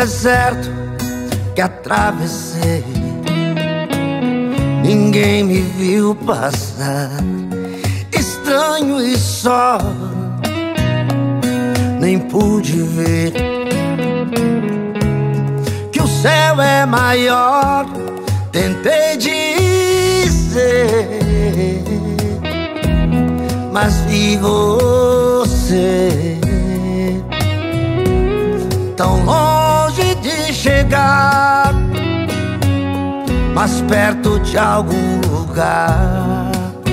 deserto que atravessei, ninguém me viu passar. Estranho e só, nem pude ver que o céu é maior. Tentei dizer, mas vi você tão longe de chegar, mas perto de algum lugar.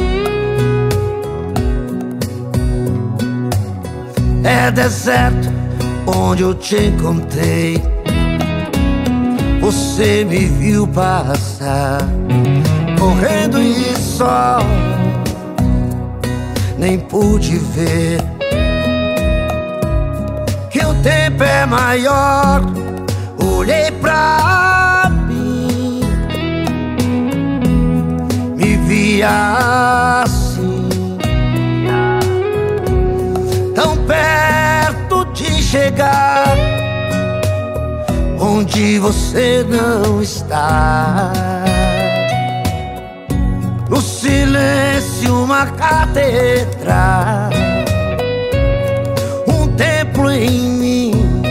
É deserto onde eu te encontrei, você me viu passar, correndo e só, nem pude ver que o tempo é maior. Olhei pra mim, me via assim, tão perto de chegar onde você não está. No silêncio uma catedral, um templo em mim,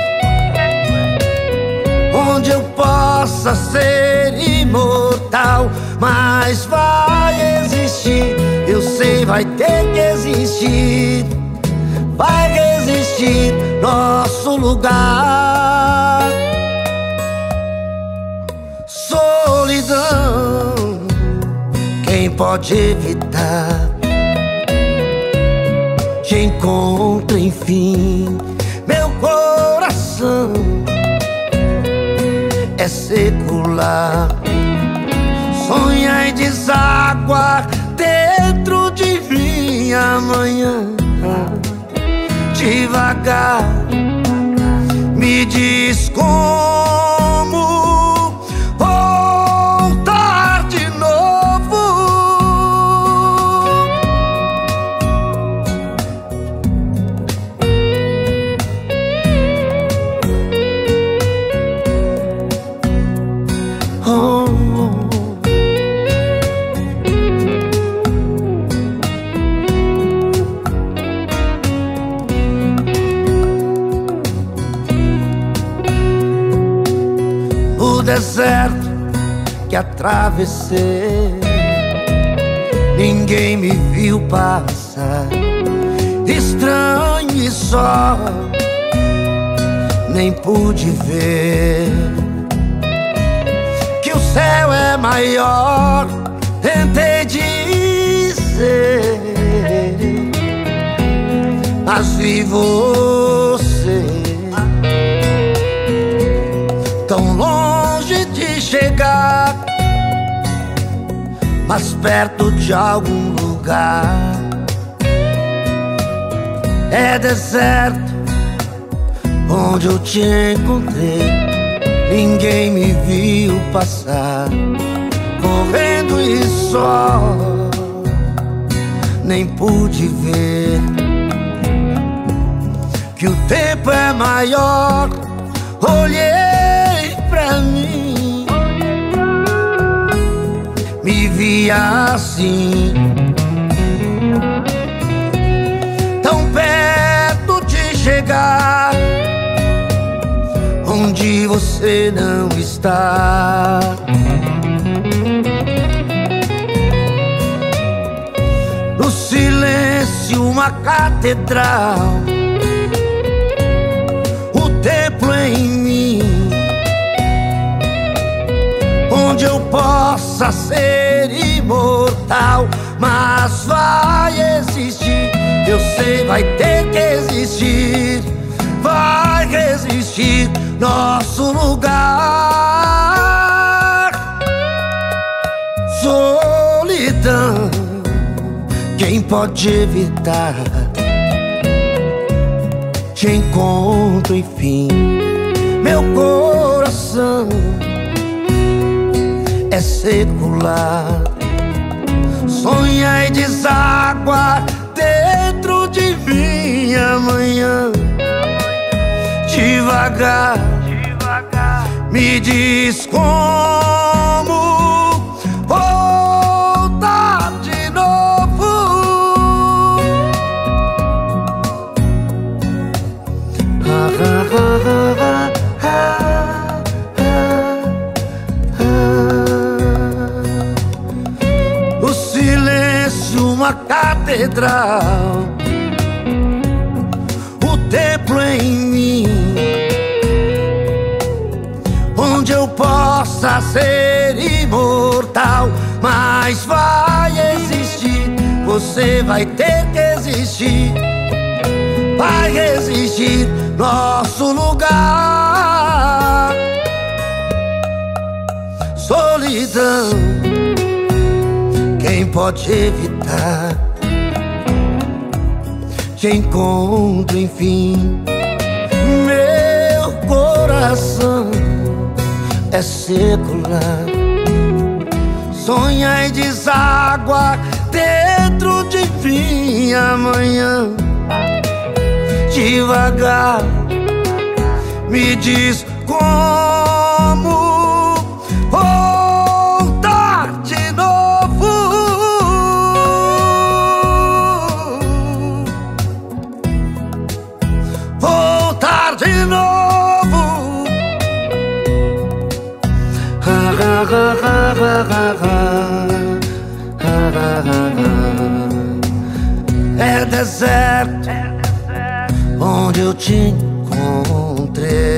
onde eu possa ser imortal. Mas vai existir, eu sei, vai ter que existir, vai resistir nosso lugar. Solidão, quem pode evitar? Te encontro enfim, meu coração é secular. Sonha em desaguar dentro de mim amanhã. Devagar, me diz como voltar de novo. Oh, oh. No deserto que atravessei, ninguém me viu passar. Estranho e só, nem pude ver que o céu é maior. Tentei dizer, mas vi você tão longe de chegar, mas perto de algum lugar. É deserto onde eu te encontrei, ninguém me viu passar, correndo e só, nem pude ver que o tempo é maior. Olhei pra mim, me via assim, tão perto de chegar onde você não está. No silêncio uma catedral, o templo em mim, onde eu possa ser imortal. Mas vai existir, eu sei, vai ter que existir, vai resistir nosso lugar. Solidão, quem pode evitar? Te encontro enfim, meu coração é secular. Sonha em desaguar dentro de mim amanhã. Devagar, Me diz como voltar de novo. O silêncio, uma catedral, o templo em mim, onde eu possa ser imortal. Mas vai existir, você vai ter que existir, vai existir nosso lugar. Solidão, quem pode evitar? Te encontro, enfim. Meu coração é secular, sonha e deságua dentro de mim. Amanhã, devagar, me diz como voltar de novo. Voltar de novo. É deserto onde eu te encontrei.